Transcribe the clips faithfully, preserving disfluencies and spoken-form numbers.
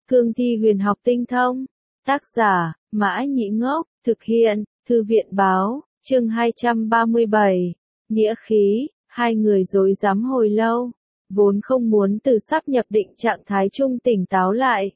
Cương thi huyền học tinh thông. Tác giả, Mã Nhĩ Ngốc, thực hiện, Thư viện Báo, chương hai trăm ba mươi bảy. Nghĩa khí, hai người rối rắm hồi lâu, vốn không muốn từ sắp nhập định trạng thái trung tỉnh táo lại.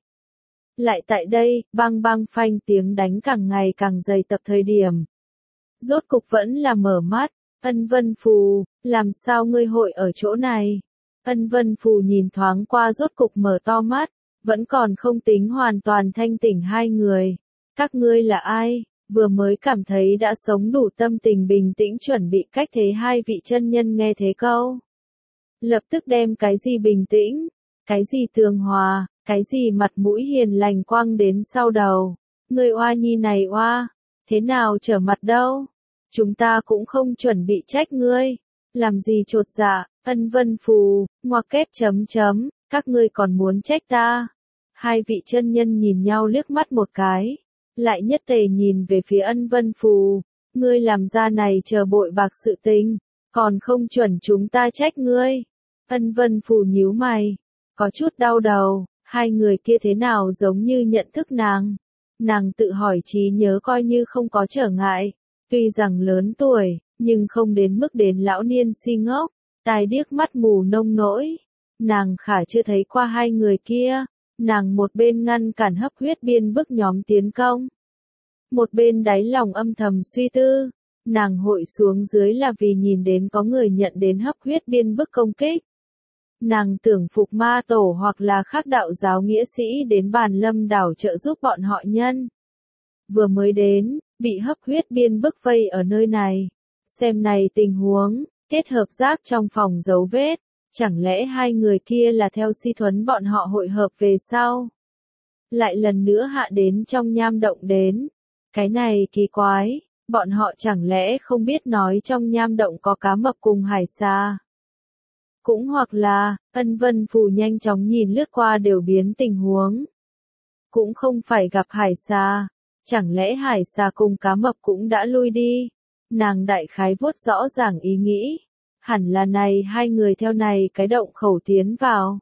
Lại tại đây, bang bang phanh tiếng đánh càng ngày càng dày tập thời điểm. Rốt cục vẫn là mở mắt, Ân Vân Phù, làm sao ngươi hội ở chỗ này? Ân Vân Phù nhìn thoáng qua rốt cục mở to mắt, vẫn còn không tính hoàn toàn thanh tỉnh hai người. Các ngươi là ai? Vừa mới cảm thấy đã sống đủ tâm tình bình tĩnh chuẩn bị cách thế hai vị chân nhân nghe thế câu. Lập tức đem cái gì bình tĩnh, cái gì tường hòa, cái gì mặt mũi hiền lành quăng đến sau đầu. Ngươi oa nhi này oa, thế nào trở mặt đâu? Chúng ta cũng không chuẩn bị trách ngươi. Làm gì chột dạ, Ân Vân Phù, ngoặc kép chấm chấm, các ngươi còn muốn trách ta? Hai vị chân nhân nhìn nhau liếc mắt một cái, lại nhất tề nhìn về phía Ân Vân Phù, ngươi làm ra này chờ bội bạc sự tình, còn không chuẩn chúng ta trách ngươi. Ân Vân Phù nhíu mày, có chút đau đầu, hai người kia thế nào giống như nhận thức nàng. Nàng tự hỏi trí nhớ coi như không có trở ngại, tuy rằng lớn tuổi, nhưng không đến mức đến lão niên si ngốc, tai điếc mắt mù nông nỗi. Nàng khả chưa thấy qua hai người kia, nàng một bên ngăn cản hấp huyết biên bức nhóm tiến công. Một bên đáy lòng âm thầm suy tư, nàng hội xuống dưới là vì nhìn đến có người nhận đến hấp huyết biên bức công kích. Nàng tưởng phục ma tổ hoặc là khác đạo giáo nghĩa sĩ đến bàn lâm đảo trợ giúp bọn họ nhân. Vừa mới đến, bị hấp huyết biên bức vây ở nơi này. Xem này tình huống, kết hợp giác trong phòng dấu vết, chẳng lẽ hai người kia là theo Si Thuấn bọn họ hội hợp về sau. Lại lần nữa hạ đến trong nham động đến. Cái này kỳ quái, bọn họ chẳng lẽ không biết nói trong nham động có cá mập cùng hải xa. Cũng hoặc là, Ân Vân Phù nhanh chóng nhìn lướt qua đều biến tình huống. Cũng không phải gặp hải xa, chẳng lẽ hải xa cùng cá mập cũng đã lui đi. Nàng đại khái vuốt rõ ràng ý nghĩ, hẳn là này hai người theo này cái động khẩu tiến vào.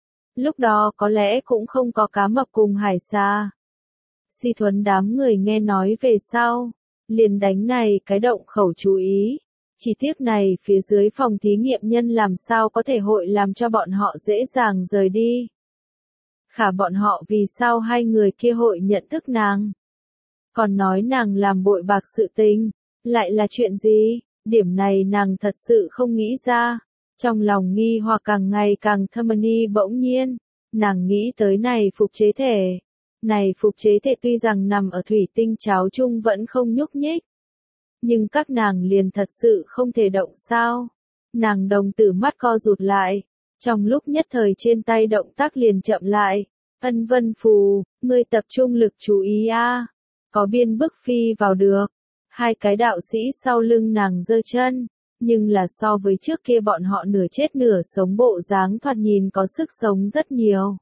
Lúc đó có lẽ cũng không có cá mập cùng hải xa. Si Thuấn đám người nghe nói về sau, liền đánh này cái động khẩu chú ý. Chỉ tiếc này phía dưới phòng thí nghiệm nhân làm sao có thể hội làm cho bọn họ dễ dàng rời đi. Khả bọn họ vì sao hai người kia hội nhận thức nàng. Còn nói nàng làm bội bạc sự tình, lại là chuyện gì, điểm này nàng thật sự không nghĩ ra. Trong lòng nghi hoặc càng ngày càng thâm ni bỗng nhiên, nàng nghĩ tới này phục chế thể. Này phục chế thể tuy rằng nằm ở thủy tinh cháo chung vẫn không nhúc nhích. Nhưng các nàng liền thật sự không thể động sao. Nàng đồng tử mắt co rụt lại. Trong lúc nhất thời trên tay động tác liền chậm lại. Ân Vân Phù, ngươi tập trung lực chú ý a. Có biên bức phi vào được. Hai cái đạo sĩ sau lưng nàng giơ chân. Nhưng là so với trước kia bọn họ nửa chết nửa sống bộ dáng thoạt nhìn có sức sống rất nhiều.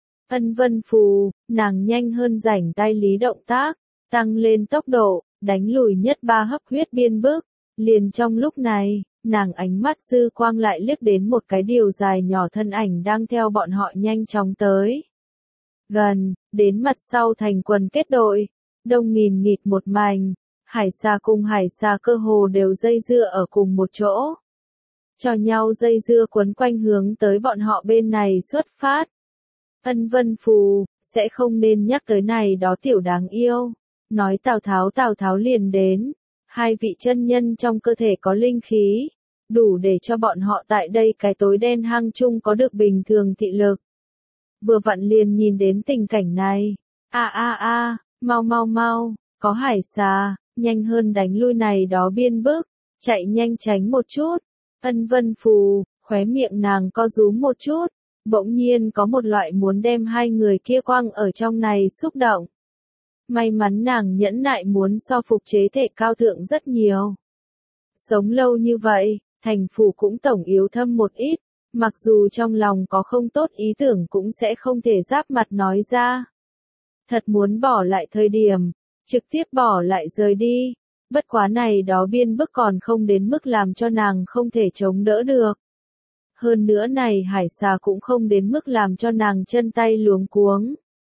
Ân Vân Phù, nàng nhanh hơn rảnh tay lý động tác, tăng lên tốc độ, đánh lùi nhất ba hấp huyết biên bức. Liền trong lúc này, nàng ánh mắt dư quang lại liếc đến một cái điều dài nhỏ thân ảnh đang theo bọn họ nhanh chóng tới. Gần, đến mặt sau thành quần kết đội, đông nghìn nghịt một mảnh, hải xa cùng hải xa cơ hồ đều dây dưa ở cùng một chỗ. Cho nhau dây dưa quấn quanh hướng tới bọn họ bên này xuất phát. Ân Vân Phù, sẽ không nên nhắc tới này đó tiểu đáng yêu. Nói Tào Tháo Tào Tháo liền đến. Hai vị chân nhân trong cơ thể có linh khí, đủ để cho bọn họ tại đây cái tối đen hang chung có được bình thường thị lực. Vừa vặn liền nhìn đến tình cảnh này. A a a, mau mau mau, có hải xà, nhanh hơn đánh lui này đó biên bức, chạy nhanh tránh một chút. Ân Vân Phù, khóe miệng nàng co rúm một chút. Bỗng nhiên có một loại muốn đem hai người kia quăng ở trong này xúc động. May mắn nàng nhẫn nại muốn so phục chế thể cao thượng rất nhiều. Sống lâu như vậy, thành phủ cũng tổng yếu thâm một ít, mặc dù trong lòng có không tốt ý tưởng cũng sẽ không thể giáp mặt nói ra. Thật muốn bỏ lại thời điểm, trực tiếp bỏ lại rời đi, bất quá này đó biên bức còn không đến mức làm cho nàng không thể chống đỡ được. Hơn nữa này hải xà cũng không đến mức làm cho nàng chân tay luống cuống.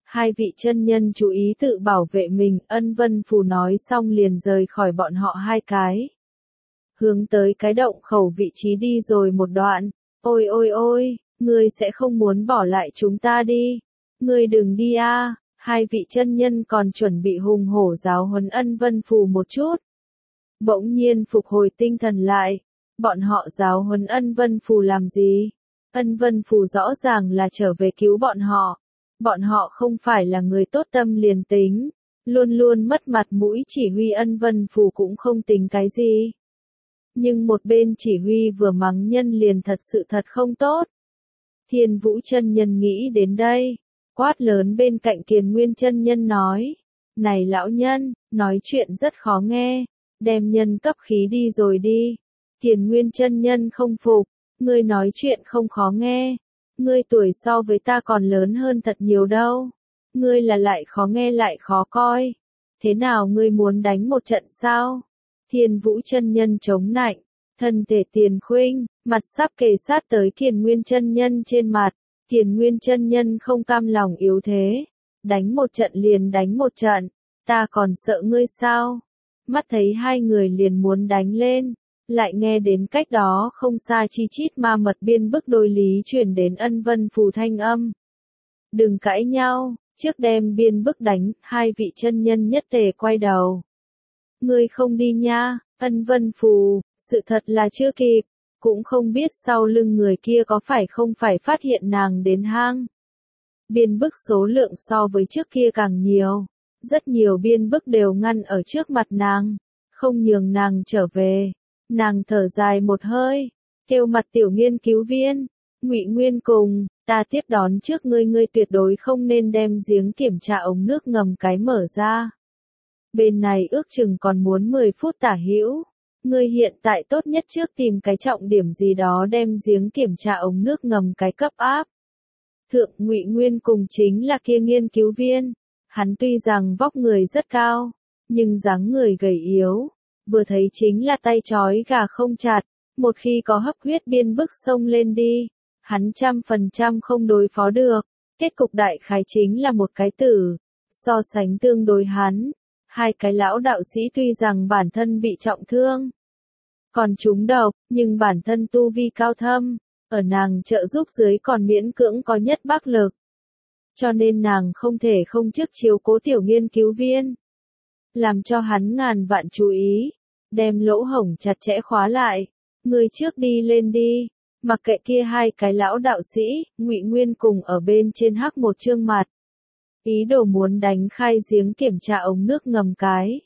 Hai vị chân nhân chú ý tự bảo vệ mình, Ân Vân Phù nói xong liền rời khỏi bọn họ hai cái. Hướng tới cái động khẩu vị trí đi rồi một đoạn. Ôi ôi ôi, ngươi sẽ không muốn bỏ lại chúng ta đi. Ngươi đừng đi a. Hai vị chân nhân còn chuẩn bị hùng hổ giáo huấn Ân Vân Phù một chút. Bỗng nhiên phục hồi tinh thần lại. Bọn họ giáo huấn Ân Vân Phù làm gì? Ân Vân Phù rõ ràng là trở về cứu bọn họ. Bọn họ không phải là người tốt tâm liền tính. Luôn luôn mất mặt mũi chỉ huy Ân Vân Phù cũng không tính cái gì. Nhưng một bên chỉ huy vừa mắng nhân liền thật sự thật không tốt. Thiên Vũ chân nhân nghĩ đến đây. Quát lớn bên cạnh Kiền Nguyên chân nhân nói. Này lão nhân, nói chuyện rất khó nghe. Đem nhân cấp khí đi rồi đi. Kiền Nguyên chân nhân không phục. Ngươi nói chuyện không khó nghe. Ngươi tuổi so với ta còn lớn hơn thật nhiều đâu. Ngươi là lại khó nghe lại khó coi. Thế nào ngươi muốn đánh một trận sao? Thiên Vũ chân nhân chống nạnh. Thân thể Tiền Khuynh, mặt sắp kề sát tới Kiền Nguyên chân nhân trên mặt. Kiền Nguyên chân nhân không cam lòng yếu thế. Đánh một trận liền đánh một trận. Ta còn sợ ngươi sao? Mắt thấy hai người liền muốn đánh lên. Lại nghe đến cách đó không xa chi chít ma mật biên bức đối lý truyền đến Ân Vân Phù thanh âm. Đừng cãi nhau, trước đem biên bức đánh, hai vị chân nhân nhất tề quay đầu. Ngươi không đi nha, Ân Vân Phù, sự thật là chưa kịp, cũng không biết sau lưng người kia có phải không phải phát hiện nàng đến hang. Biên bức số lượng so với trước kia càng nhiều, rất nhiều biên bức đều ngăn ở trước mặt nàng, không nhường nàng trở về. Nàng thở dài một hơi, kêu mặt tiểu nghiên cứu viên, Ngụy Nguyên cùng, ta tiếp đón trước ngươi ngươi tuyệt đối không nên đem giếng kiểm tra ống nước ngầm cái mở ra. Bên này ước chừng còn muốn mười phút tả hữu, ngươi hiện tại tốt nhất trước tìm cái trọng điểm gì đó đem giếng kiểm tra ống nước ngầm cái cấp áp. Thượng Ngụy Nguyên cùng chính là kia nghiên cứu viên, hắn tuy rằng vóc người rất cao, nhưng dáng người gầy yếu. Vừa thấy chính là tay trói gà không chặt, một khi có hấp huyết biên bức xông lên đi, hắn trăm phần trăm không đối phó được, kết cục đại khái chính là một cái tử. So sánh tương đối hắn, hai cái lão đạo sĩ tuy rằng bản thân bị trọng thương, còn trúng độc, nhưng bản thân tu vi cao thâm, ở nàng trợ giúp dưới còn miễn cưỡng có nhất bác lực. Cho nên nàng không thể không trước chiếu cố tiểu nghiên cứu viên. Làm cho hắn ngàn vạn chú ý, đem lỗ hổng chặt chẽ khóa lại, người trước đi lên đi, mặc kệ kia hai cái lão đạo sĩ, Ngụy Nguyên cùng ở bên trên hắc một trương mặt. Ý đồ muốn đánh khai giếng kiểm tra ống nước ngầm cái.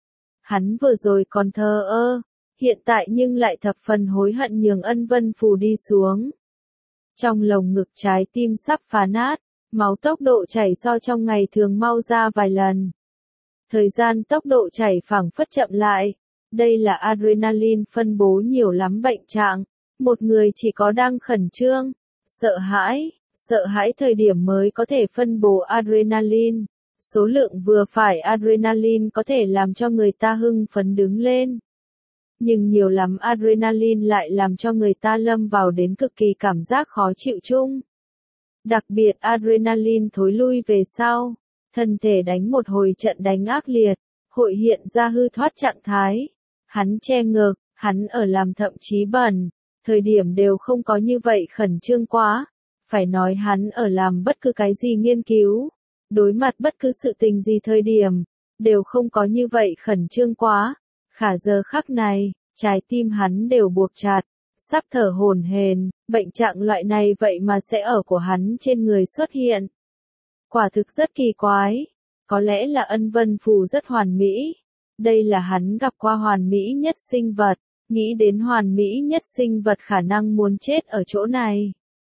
Hắn vừa rồi còn thờ ơ, hiện tại nhưng lại thập phần hối hận nhường Ân Vân Phù đi xuống. Trong lồng ngực trái tim sắp phá nát, máu tốc độ chảy so trong ngày thường mau ra vài lần. Thời gian tốc độ chảy phảng phất chậm lại. Đây là adrenaline phân bố nhiều lắm bệnh trạng. Một người chỉ có đang khẩn trương, sợ hãi, sợ hãi thời điểm mới có thể phân bố adrenaline. Số lượng vừa phải adrenaline có thể làm cho người ta hưng phấn đứng lên. Nhưng nhiều lắm adrenaline lại làm cho người ta lâm vào đến cực kỳ cảm giác khó chịu chung. Đặc biệt adrenaline thối lui về sau. Thân thể đánh một hồi trận đánh ác liệt, hội hiện ra hư thoát trạng thái. Hắn che ngực, hắn ở làm thậm chí bẩn, thời điểm đều không có như vậy khẩn trương quá. Phải nói hắn ở làm bất cứ cái gì nghiên cứu, đối mặt bất cứ sự tình gì thời điểm, đều không có như vậy khẩn trương quá. Khả giờ khắc này, trái tim hắn đều buộc chặt, sắp thở hổn hển, bệnh trạng loại này vậy mà sẽ ở của hắn trên người xuất hiện. Quả thực rất kỳ quái, có lẽ là Ân Vân Phù rất hoàn mỹ. Đây là hắn gặp qua hoàn mỹ nhất sinh vật, nghĩ đến hoàn mỹ nhất sinh vật khả năng muốn chết ở chỗ này.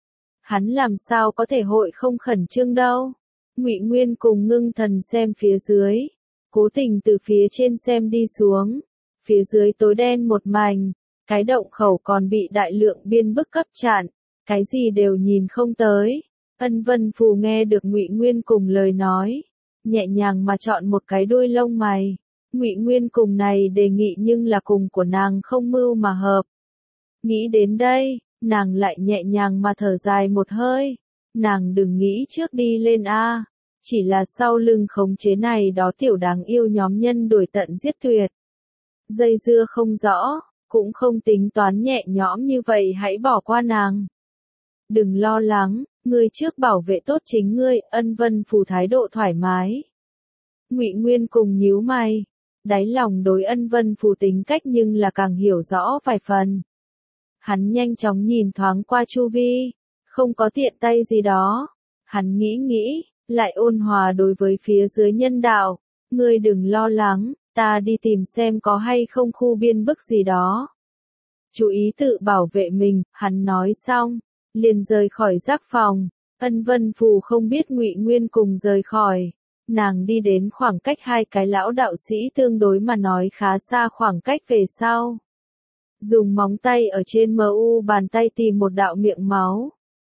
Hắn làm sao có thể hội không khẩn trương đâu. Ngụy Nguyên cùng ngưng thần xem phía dưới, cố tình từ phía trên xem đi xuống. Phía dưới tối đen một mảnh, cái động khẩu còn bị đại lượng biên bức cấp chặn, cái gì đều nhìn không tới. Ân Vân Phù nghe được Ngụy Nguyên cùng lời nói, nhẹ nhàng mà chọn một cái đuôi lông mày. Ngụy Nguyên cùng này đề nghị nhưng là cùng của nàng không mưu mà hợp. Nghĩ đến đây, nàng lại nhẹ nhàng mà thở dài một hơi. Nàng đừng nghĩ trước đi lên a. Chỉ là sau lưng khống chế này đó tiểu đáng yêu nhóm nhân đuổi tận giết tuyệt. Dây dưa không rõ, cũng không tính toán nhẹ nhõm như vậy hãy bỏ qua nàng. Đừng lo lắng, ngươi trước bảo vệ tốt chính ngươi, Ân Vân Phù thái độ thoải mái. Ngụy Nguyên cùng nhíu mày, đáy lòng đối Ân Vân Phù tính cách nhưng là càng hiểu rõ vài phần. Hắn nhanh chóng nhìn thoáng qua chu vi, không có tiện tay gì đó. Hắn nghĩ nghĩ, lại ôn hòa đối với phía dưới nhân đạo, ngươi đừng lo lắng, ta đi tìm xem có hay không khu biên bức gì đó. Chú ý tự bảo vệ mình, hắn nói xong, liền rời khỏi giác phòng. Ân Vân Phù không biết Ngụy Nguyên cùng rời khỏi. Nàng đi đến khoảng cách hai cái lão đạo sĩ tương đối mà nói khá xa khoảng cách về sau. Dùng móng tay ở trên mu bàn tay tìm một đạo miệng máu.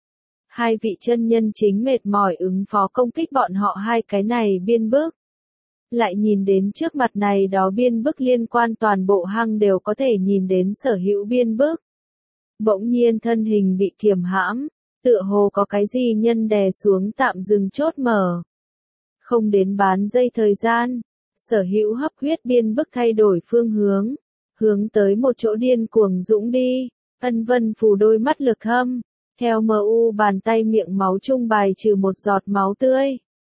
Hai vị chân nhân chính mệt mỏi ứng phó công kích bọn họ hai cái này biên bức. Lại nhìn đến trước mặt này đó biên bức liên quan toàn bộ hang đều có thể nhìn đến sở hữu biên bức. Bỗng nhiên thân hình bị kiềm hãm, tựa hồ có cái gì nhân đè xuống tạm dừng chốt mở. Không đến bán giây thời gian, sở hữu hấp huyết biên bức thay đổi phương hướng, hướng tới một chỗ điên cuồng dũng đi. Ân Vân Phù đôi mắt lực hâm, theo mu bàn tay miệng máu trung bài trừ một giọt máu tươi.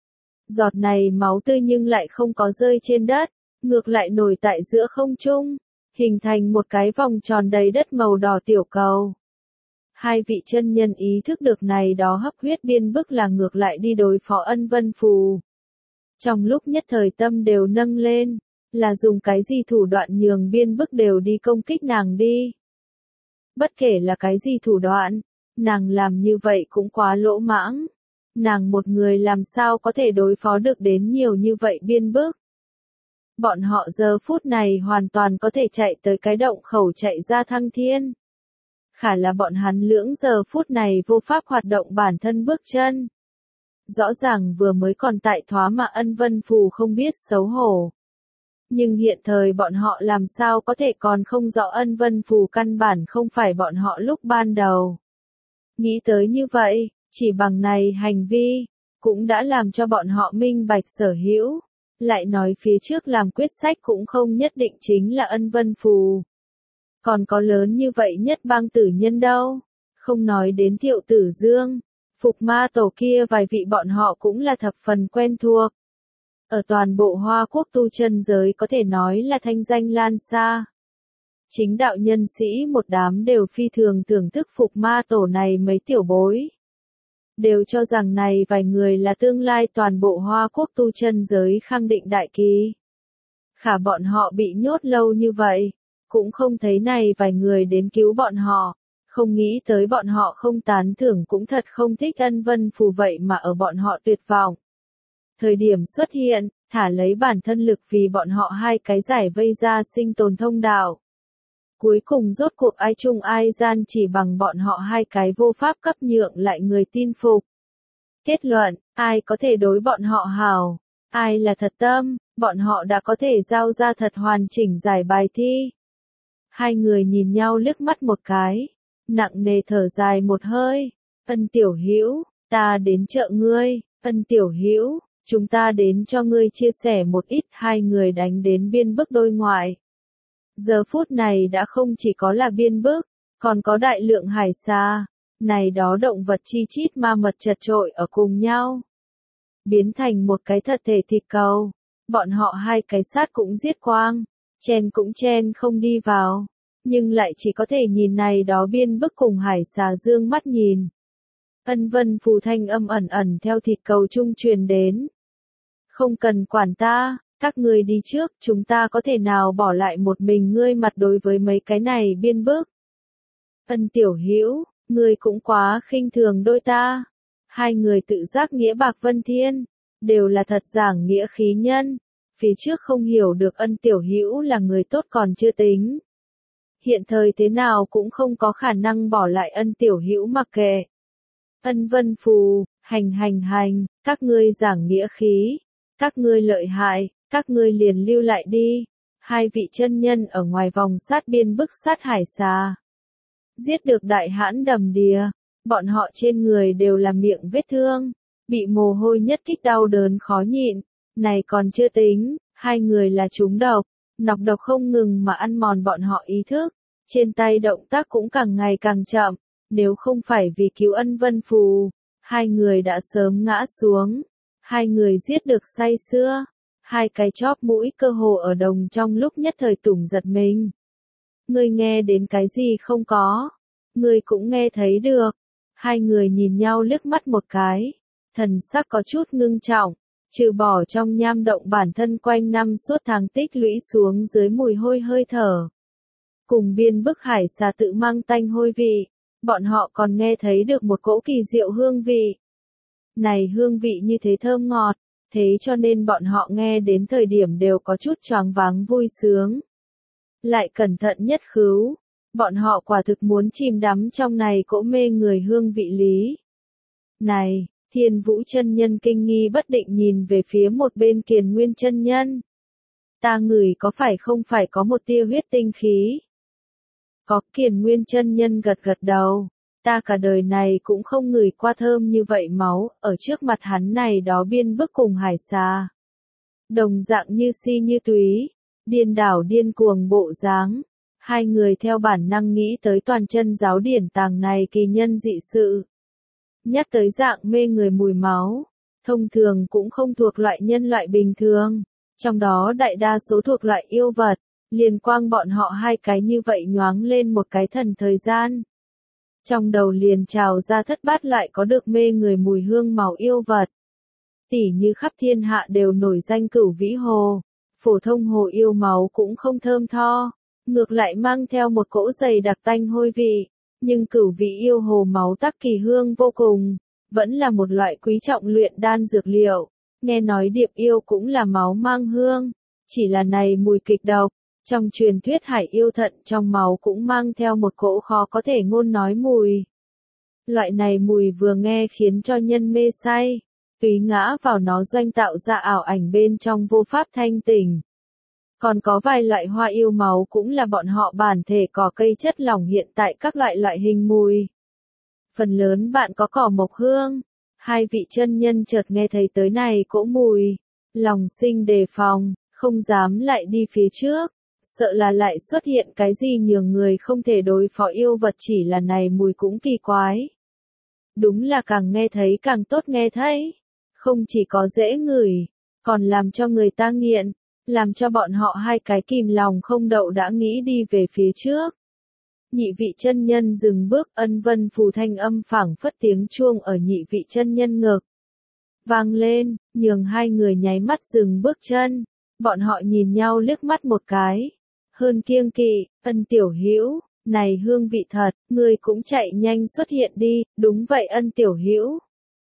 Giọt này máu tươi nhưng lại không có rơi trên đất, ngược lại nổi tại giữa không trung, hình thành một cái vòng tròn đầy đất màu đỏ tiểu cầu. Hai vị chân nhân ý thức được này đó hấp huyết biên bức là ngược lại đi đối phó Ân Vân Phù. Trong lúc nhất thời tâm đều nâng lên, là dùng cái gì thủ đoạn nhường biên bức đều đi công kích nàng đi. Bất kể là cái gì thủ đoạn, nàng làm như vậy cũng quá lỗ mãng. Nàng một người làm sao có thể đối phó được đến nhiều như vậy biên bức. Bọn họ giờ phút này hoàn toàn có thể chạy tới cái động khẩu chạy ra thăng thiên. Khả là bọn hắn lưỡng giờ phút này vô pháp hoạt động bản thân bước chân. Rõ ràng vừa mới còn tại thoá mà Ân Vân Phù không biết xấu hổ. Nhưng hiện thời bọn họ làm sao có thể còn không rõ Ân Vân Phù căn bản không phải bọn họ lúc ban đầu. Nghĩ tới như vậy, chỉ bằng này hành vi, cũng đã làm cho bọn họ minh bạch sở hữu. Lại nói phía trước làm quyết sách cũng không nhất định chính là Ân Vân Phù. Còn có lớn như vậy nhất bang tử nhân đâu. Không nói đến Thiệu Tử Dương, Phục Ma Tổ kia vài vị bọn họ cũng là thập phần quen thuộc. Ở toàn bộ Hoa Quốc tu chân giới có thể nói là thanh danh lan xa. Chính đạo nhân sĩ một đám đều phi thường thưởng thức Phục Ma Tổ này mấy tiểu bối. Đều cho rằng này vài người là tương lai toàn bộ Hoa Quốc tu chân giới khẳng định đại kỳ. Khả bọn họ bị nhốt lâu như vậy, cũng không thấy này vài người đến cứu bọn họ, không nghĩ tới bọn họ không tán thưởng cũng thật không thích Ân Vân Phù vậy mà ở bọn họ tuyệt vọng. Thời điểm xuất hiện, thả lấy bản thân lực vì bọn họ hai cái giải vây ra sinh tồn thông đạo. Cuối cùng rốt cuộc ai chung ai gian chỉ bằng bọn họ hai cái vô pháp cấp nhượng lại người tin phục. Kết luận, ai có thể đối bọn họ hảo, ai là thật tâm, bọn họ đã có thể giao ra thật hoàn chỉnh giải bài thi. Hai người nhìn nhau liếc mắt một cái, nặng nề thở dài một hơi. Ân tiểu hữu, ta đến trợ ngươi. Ân tiểu hữu, chúng ta đến cho ngươi chia sẻ một ít. Hai người đánh đến biên bức đôi ngoại. Giờ phút này đã không chỉ có là biên bức, còn có đại lượng hải xa. Này đó động vật chi chít ma mật chật trội ở cùng nhau. Biến thành một cái thật thể thịt cầu. Bọn họ hai cái sát cũng giết quang. Chen cũng chen không đi vào. Nhưng lại chỉ có thể nhìn này đó biên bức cùng hải xà dương mắt nhìn. Ân Vân Phù thanh âm ẩn ẩn theo thịt cầu trung truyền đến. Không cần quản ta, các ngươi đi trước, chúng ta có thể nào bỏ lại một mình ngươi mặt đối với mấy cái này biên bức. Ân tiểu hữu, ngươi cũng quá khinh thường đôi ta. Hai người tự giác nghĩa bạc vân thiên, đều là thật giảng nghĩa khí nhân. Phía trước không hiểu được Ân tiểu hữu là người tốt còn chưa tính. Hiện thời thế nào cũng không có khả năng bỏ lại Ân tiểu hữu mặc kệ. Ân Vân Phù, hành hành hành, các ngươi giảng nghĩa khí, các ngươi lợi hại, các ngươi liền lưu lại đi. Hai vị chân nhân ở ngoài vòng sát biên bức sát hải xà. Giết được đại hãn đầm đìa, bọn họ trên người đều là miệng vết thương, bị mồ hôi nhất kích đau đớn khó nhịn. Này còn chưa tính, hai người là trúng độc, nọc độc không ngừng mà ăn mòn bọn họ ý thức, trên tay động tác cũng càng ngày càng chậm, nếu không phải vì cứu Ân Vân Phù, hai người đã sớm ngã xuống, hai người giết được say sưa, hai cái chóp mũi cơ hồ ở đồng trong lúc nhất thời tủng giật mình. Ngươi nghe đến cái gì không có? Ngươi cũng nghe thấy được. Hai người nhìn nhau liếc mắt một cái, thần sắc có chút ngưng trọng, trừ bỏ trong nham động bản thân quanh năm suốt tháng tích lũy xuống dưới mùi hôi hơi thở. Cùng biên bức hải xà tự mang tanh hôi vị, bọn họ còn nghe thấy được một cỗ kỳ diệu hương vị. Này hương vị như thế thơm ngọt, thế cho nên bọn họ nghe đến thời điểm đều có chút choáng váng vui sướng. Lại cẩn thận nhất khứu, bọn họ quả thực muốn chìm đắm trong này cỗ mê người hương vị lý. Này, Thiên Vũ chân nhân kinh nghi bất định nhìn về phía một bên Kiền Nguyên chân nhân. Ta ngửi có phải không phải có một tia huyết tinh khí? Có. Kiền Nguyên chân nhân gật gật đầu. Ta cả đời này cũng không ngửi qua thơm như vậy máu, ở trước mặt hắn này đó biên bức cùng hải xà. Đồng dạng như si như túy, điên đảo điên cuồng bộ dáng. Hai người theo bản năng nghĩ tới toàn chân giáo điển tàng này kỳ nhân dị sự. Nhắc tới dạng mê người mùi máu, thông thường cũng không thuộc loại nhân loại bình thường, trong đó đại đa số thuộc loại yêu vật, liền quang bọn họ hai cái như vậy nhoáng lên một cái thần thời gian. Trong đầu liền trào ra thất bát loại có được mê người mùi hương màu yêu vật. Tỉ như khắp thiên hạ đều nổi danh Cửu Vĩ Hồ, phổ thông hồ yêu máu cũng không thơm tho, ngược lại mang theo một cỗ dày đặc tanh hôi vị. Nhưng Cửu Vĩ yêu hồ máu tắc kỳ hương vô cùng, vẫn là một loại quý trọng luyện đan dược liệu. Nghe nói điệp yêu cũng là máu mang hương, chỉ là này mùi kịch độc. Trong truyền thuyết hải yêu thận trong máu cũng mang theo một cỗ khó có thể ngôn nói mùi. Loại này mùi vừa nghe khiến cho nhân mê say, tùy ngã vào nó doanh tạo ra ảo ảnh bên trong vô pháp thanh tỉnh. Còn có vài loại hoa yêu máu cũng là bọn họ bản thể cỏ cây chất lỏng hiện tại các loại loại hình mùi. Phần lớn bạn có cỏ mộc hương. Hai vị chân nhân chợt nghe thấy tới này cỗ mùi, lòng sinh đề phòng, không dám lại đi phía trước, sợ là lại xuất hiện cái gì nhường người không thể đối phó yêu vật, chỉ là này mùi cũng kỳ quái. Đúng là càng nghe thấy càng tốt nghe thấy, không chỉ có dễ ngửi, còn làm cho người ta nghiện. Làm cho bọn họ hai cái kìm lòng không đậu đã nghĩ đi về phía trước. Nhị vị chân nhân dừng bước, Ân Vân Phù thanh âm phảng phất tiếng chuông ở nhị vị chân nhân ngực vang lên, nhường hai người nháy mắt dừng bước chân. Bọn họ nhìn nhau liếc mắt một cái, hơn kiêng kỵ. Ân tiểu hữu, này hương vị thật, ngươi cũng chạy nhanh xuất hiện đi. Đúng vậy Ân tiểu hữu,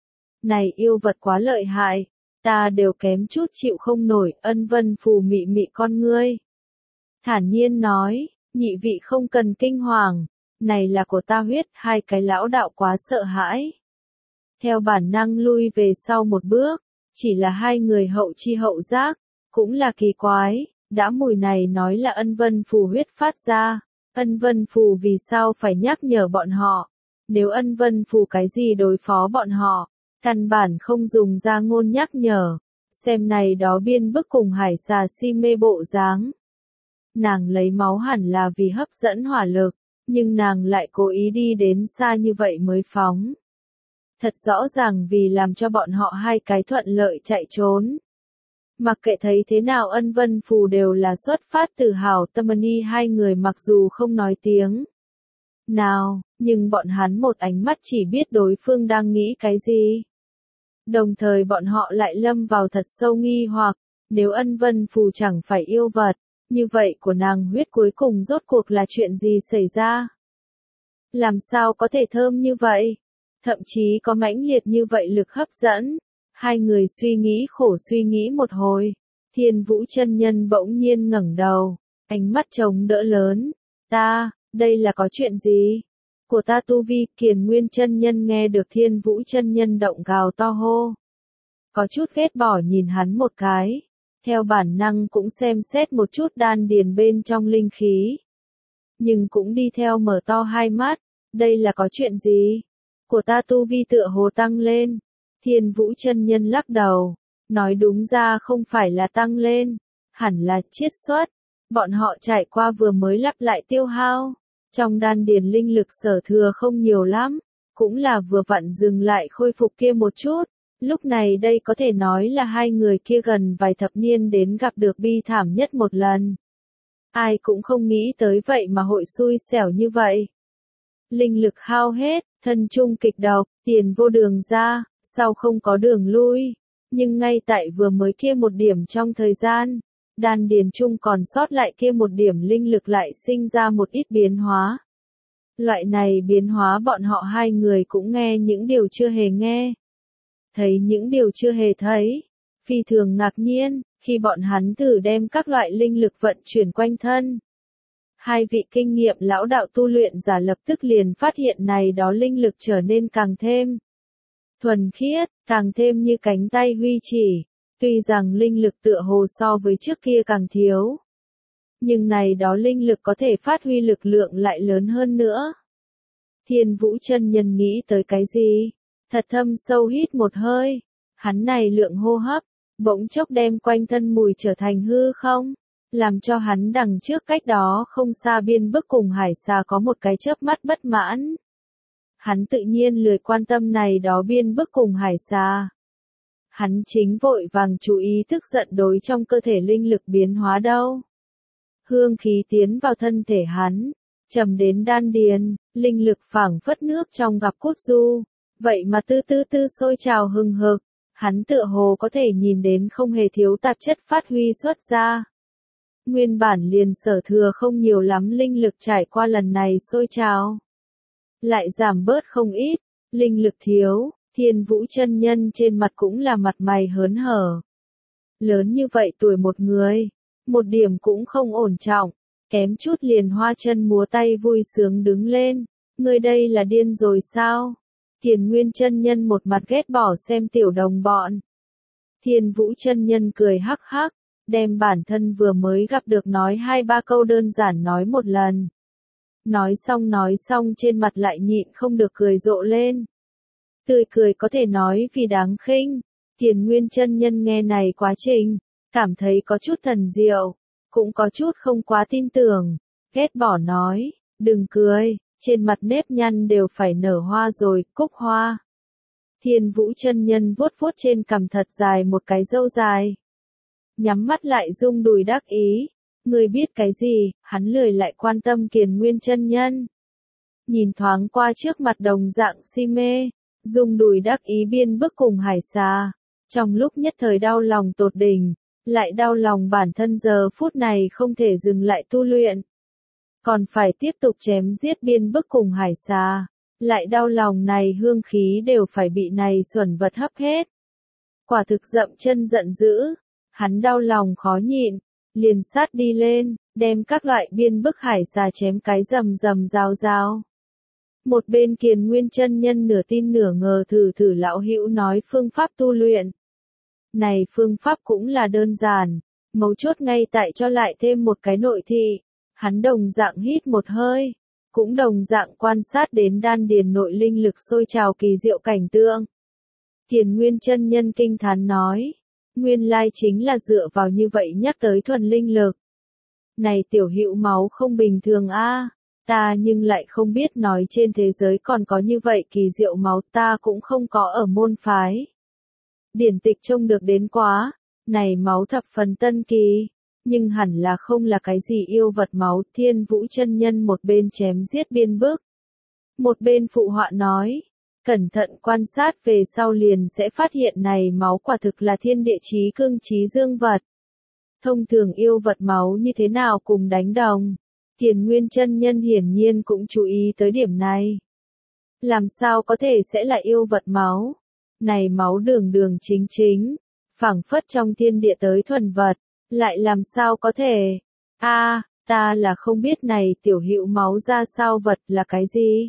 này yêu vật quá lợi hại, ta đều kém chút chịu không nổi. Ân Vân Phù mị mị con ngươi, thản nhiên nói, nhị vị không cần kinh hoàng, này là của ta huyết. Hai cái lão đạo quá sợ hãi, theo bản năng lui về sau một bước, chỉ là hai người hậu chi hậu giác, cũng là kỳ quái, đã mùi này nói là Ân Vân Phù huyết phát ra, Ân Vân Phù vì sao phải nhắc nhở bọn họ? Nếu Ân Vân Phù cái gì đối phó bọn họ, căn bản không dùng ra ngôn nhắc nhở. Xem này đó biên bức cùng hải xà si mê bộ dáng. Nàng lấy máu hẳn là vì hấp dẫn hỏa lực, nhưng nàng lại cố ý đi đến xa như vậy mới phóng. Thật rõ ràng vì làm cho bọn họ hai cái thuận lợi chạy trốn. Mặc kệ thấy thế nào Ân Vân Phù đều là xuất phát từ hảo tâm y, hai người mặc dù không nói tiếng nào, nhưng bọn hắn một ánh mắt chỉ biết đối phương đang nghĩ cái gì. Đồng thời bọn họ lại lâm vào thật sâu nghi hoặc, nếu Ân Vân Phù chẳng phải yêu vật, như vậy của nàng huyết cuối cùng rốt cuộc là chuyện gì xảy ra? Làm sao có thể thơm như vậy? Thậm chí có mãnh liệt như vậy lực hấp dẫn. Hai người suy nghĩ khổ suy nghĩ một hồi, Thiên Vũ chân nhân bỗng nhiên ngẩng đầu, ánh mắt trống đỡ lớn. Ta, đây là có chuyện gì? Của ta tu vi. Kiền Nguyên chân nhân nghe được Thiên Vũ chân nhân động gào to hô, có chút ghét bỏ nhìn hắn một cái, theo bản năng cũng xem xét một chút đan điền bên trong linh khí, nhưng cũng đi theo mở to hai mắt. Đây là có chuyện gì? Của ta tu vi tựa hồ tăng lên, Thiên Vũ chân nhân lắc đầu, nói đúng ra không phải là tăng lên, hẳn là chiết xuất. Bọn họ trải qua vừa mới lặp lại tiêu hao, trong đan điền linh lực sở thừa không nhiều lắm, cũng là vừa vặn dừng lại khôi phục kia một chút. Lúc này đây có thể nói là hai người kia gần vài thập niên đến gặp được bi thảm nhất một lần. Ai cũng không nghĩ tới vậy mà hội xui xẻo như vậy. Linh lực hao hết, thân trung kịch độc, tiền vô đường ra, sau không có đường lui. Nhưng ngay tại vừa mới kia một điểm trong thời gian, đan điền trung còn sót lại kia một điểm linh lực lại sinh ra một ít biến hóa. Loại này biến hóa bọn họ hai người cũng nghe những điều chưa hề nghe. Thấy những điều chưa hề thấy. Phi thường ngạc nhiên, khi bọn hắn thử đem các loại linh lực vận chuyển quanh thân. Hai vị kinh nghiệm lão đạo tu luyện giả lập tức liền phát hiện này đó linh lực trở nên càng thêm thuần khiết, càng thêm như cánh tay huy chỉ. Tuy rằng linh lực tựa hồ so với trước kia càng thiếu, nhưng này đó linh lực có thể phát huy lực lượng lại lớn hơn nữa. Thiên Vũ chân nhân nghĩ tới cái gì? Thật thâm sâu hít một hơi, hắn này lượng hô hấp, bỗng chốc đem quanh thân mùi trở thành hư không, làm cho hắn đằng trước cách đó không xa biên bức cùng hải xà có một cái chớp mắt bất mãn. Hắn tự nhiên lười quan tâm này đó biên bức cùng hải xà. Hắn chính vội vàng chú ý tức giận đối trong cơ thể linh lực biến hóa đâu. Hương khí tiến vào thân thể hắn, trầm đến đan điền, linh lực phảng phất nước trong gặp cốt du, vậy mà tư tư tư sôi trào hừng hực, hắn tựa hồ có thể nhìn đến không hề thiếu tạp chất phát huy xuất ra. Nguyên bản liền sở thừa không nhiều lắm linh lực trải qua lần này sôi trào, lại giảm bớt không ít, linh lực thiếu. Thiên Vũ chân nhân trên mặt cũng là mặt mày hớn hở. Lớn như vậy tuổi một người, một điểm cũng không ổn trọng, kém chút liền hoa chân múa tay vui sướng đứng lên. Ngươi đây là điên rồi sao? Kiền Nguyên chân nhân một mặt ghét bỏ xem tiểu đồng bọn. Thiên Vũ chân nhân cười hắc hắc, đem bản thân vừa mới gặp được nói hai ba câu đơn giản nói một lần. Nói xong nói xong trên mặt lại nhịn không được cười rộ lên. Tươi cười có thể nói vì đáng khinh. Kiền Nguyên chân nhân nghe này quá trình, cảm thấy có chút thần diệu, cũng có chút không quá tin tưởng, ghét bỏ nói, đừng cười, trên mặt nếp nhăn đều phải nở hoa rồi, cúc hoa. Thiên Vũ chân nhân vuốt vuốt trên cằm thật dài một cái râu dài, nhắm mắt lại rung đùi đắc ý, người biết cái gì, hắn lười lại quan tâm Kiền Nguyên chân nhân. Nhìn thoáng qua trước mặt đồng dạng si mê, dùng đùi đắc ý biên bức cùng hải xà, trong lúc nhất thời đau lòng tột đỉnh, lại đau lòng bản thân giờ phút này không thể dừng lại tu luyện, còn phải tiếp tục chém giết biên bức cùng hải xà, lại đau lòng này hương khí đều phải bị này xuẩn vật hấp hết. Quả thực dậm chân giận dữ, hắn đau lòng khó nhịn, liền sát đi lên, đem các loại biên bức hải xà chém cái rầm rầm rào rào. Một bên Kiền Nguyên chân nhân nửa tin nửa ngờ thử thử lão hữu nói phương pháp tu luyện. Này phương pháp cũng là đơn giản, mấu chốt ngay tại cho lại thêm một cái nội thị. Hắn đồng dạng hít một hơi, cũng đồng dạng quan sát đến đan điền nội linh lực sôi trào kỳ diệu cảnh tượng. Kiền Nguyên chân nhân kinh thán nói, nguyên lai chính là dựa vào như vậy nhắc tới thuần linh lực. Này tiểu hữu máu không bình thường a. Ta nhưng lại không biết nói trên thế giới còn có như vậy kỳ diệu máu, ta cũng không có ở môn phái. Điển tịch trông được đến quá, này máu thập phần tân kỳ, nhưng hẳn là không là cái gì yêu vật máu. Thiên Vũ chân nhân một bên chém giết biên bức, một bên phụ họa nói, cẩn thận quan sát về sau liền sẽ phát hiện này máu quả thực là thiên địa chí cương chí dương vật. Thông thường yêu vật máu như thế nào cùng đánh đồng? Kiền Nguyên chân nhân hiển nhiên cũng chú ý tới điểm này. Làm sao có thể sẽ là yêu vật máu? Này máu đường đường chính chính, phảng phất trong thiên địa tới thuần vật, lại làm sao có thể? A, à, ta là không biết này tiểu hữu máu ra sao vật là cái gì?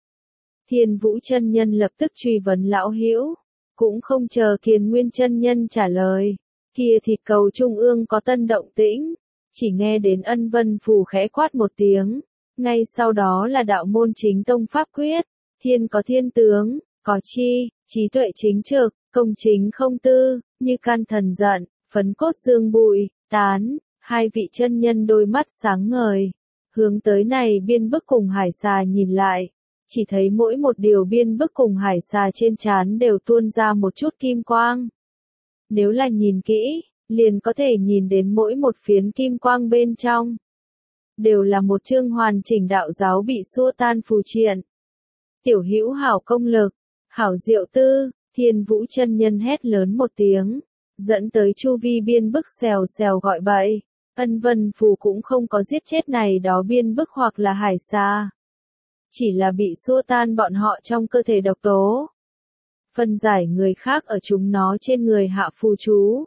Thiên Vũ chân nhân lập tức truy vấn lão hữu, cũng không chờ Kiền Nguyên chân nhân trả lời. Kia thịt cầu trung ương có tân động tĩnh. Chỉ nghe đến Ân Vân Phù khẽ quát một tiếng, ngay sau đó là đạo môn chính tông pháp quyết, thiên có thiên tướng, có chi, trí tuệ chính trực, công chính không tư, như can thần giận, phấn cốt dương bụi, tán, hai vị chân nhân đôi mắt sáng ngời, hướng tới này biên bức cùng hải xà nhìn lại, chỉ thấy mỗi một điều biên bức cùng hải xà trên trán đều tuôn ra một chút kim quang. Nếu là nhìn kỹ, liền có thể nhìn đến mỗi một phiến kim quang bên trong. Đều là một chương hoàn chỉnh đạo giáo bị xua tan phù triện. Tiểu hữu hảo công lực, hảo diệu tư, Thiên Vũ chân nhân hét lớn một tiếng, dẫn tới chu vi biên bức xèo xèo gọi bậy. Ân Vân Phù cũng không có giết chết này đó biên bức hoặc là hải xà. Chỉ là bị xua tan bọn họ trong cơ thể độc tố. Phân giải người khác ở chúng nó trên người hạ phù chú.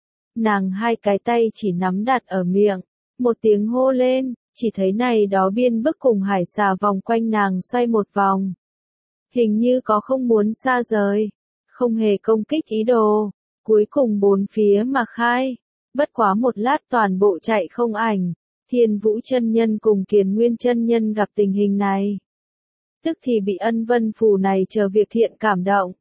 Nàng hai cái tay chỉ nắm đặt ở miệng, một tiếng hô lên, chỉ thấy này đó biên bức cùng hải xà vòng quanh nàng xoay một vòng. Hình như có không muốn xa rời, không hề công kích ý đồ, cuối cùng bốn phía mà khai. Bất quá một lát toàn bộ chạy không ảnh, Thiên Vũ chân nhân cùng Kiền Nguyên chân nhân gặp tình hình này. Tức thì bị Ân Vân Phù này chờ việc thiện cảm động.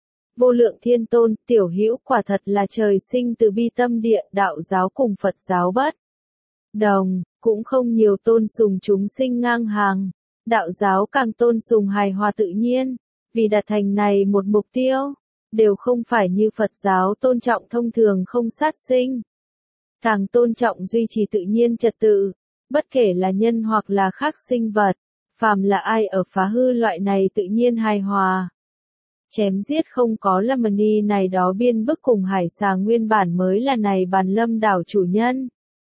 Vô lượng thiên tôn, tiểu hữu quả thật là trời sinh từ bi tâm địa, đạo giáo cùng Phật giáo bất đồng, cũng không nhiều tôn sùng chúng sinh ngang hàng. Đạo giáo càng tôn sùng hài hòa tự nhiên, vì đạt thành này một mục tiêu, đều không phải như Phật giáo tôn trọng thông thường không sát sinh. Càng tôn trọng duy trì tự nhiên trật tự, bất kể là nhân hoặc là khác sinh vật, phàm là ai ở phá hư loại này tự nhiên hài hòa. Chém giết không có là mani này đó biên bức cùng hải xà nguyên bản mới là này bàn lâm đảo chủ nhân.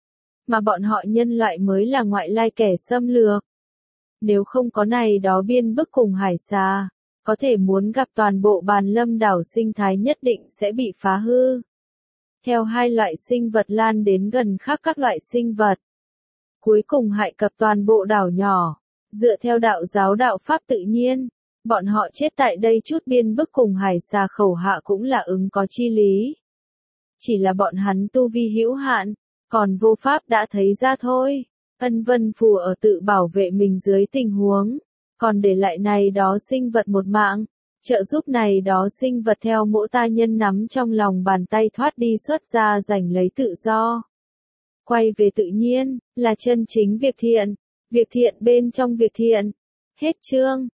Mà bọn họ nhân loại mới là ngoại lai kẻ xâm lược. Nếu không có này đó biên bức cùng hải xà, có thể muốn gặp toàn bộ bàn lâm đảo sinh thái nhất định sẽ bị phá hư. Theo hai loại sinh vật lan đến gần khắp các loại sinh vật. Cuối cùng hại cập toàn bộ đảo nhỏ, dựa theo đạo giáo đạo pháp tự nhiên, bọn họ chết tại đây chút biên bức cùng hải xà khẩu hạ cũng là ứng có chi lý. Chỉ là bọn hắn tu vi hữu hạn, còn vô pháp đã thấy ra thôi. Ân Vân Phù ở tự bảo vệ mình dưới tình huống, còn để lại này đó sinh vật một mạng, trợ giúp này đó sinh vật theo mỗi ta nhân nắm trong lòng bàn tay thoát đi xuất ra giành lấy tự do. Quay về tự nhiên, là chân chính việc thiện, việc thiện bên trong việc thiện. Hết chương.